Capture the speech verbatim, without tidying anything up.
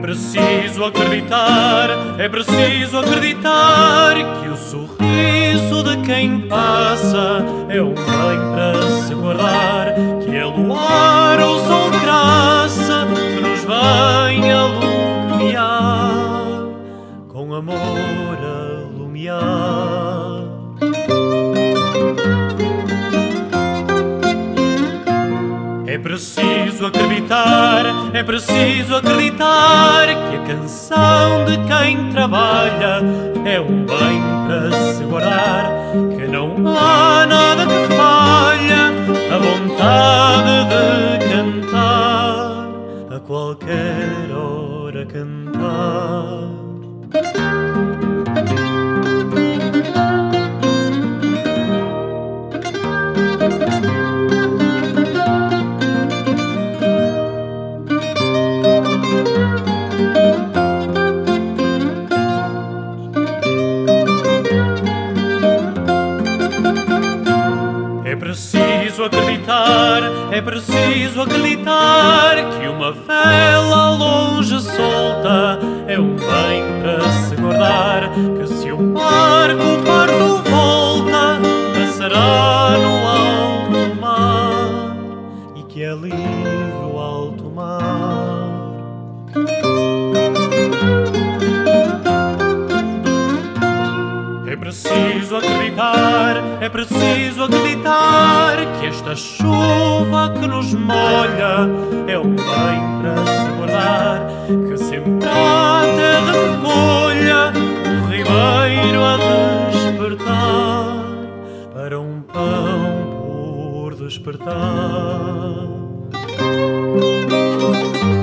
preciso acreditar, é preciso acreditar que o sorriso de quem passa é um bem para se guardar, que é luar ou sol de graça que nos vem alumiar, com amor alumiar. É preciso acreditar, é preciso acreditar que a canção de quem trabalha é um bem para se guardar, que não há nada que falha, a vontade de cantar, a qualquer hora cantar. É preciso acreditar, é preciso acreditar que uma vela longe solta é um bem para se guardar, que se um barco parto volta passará no alto mar e que é livre o alto mar. É preciso acreditar, é preciso acreditar que esta chuva que nos molha é um bem para se guardar, que sempre a terra recolha o ribeiro a despertar para um pão por despertar.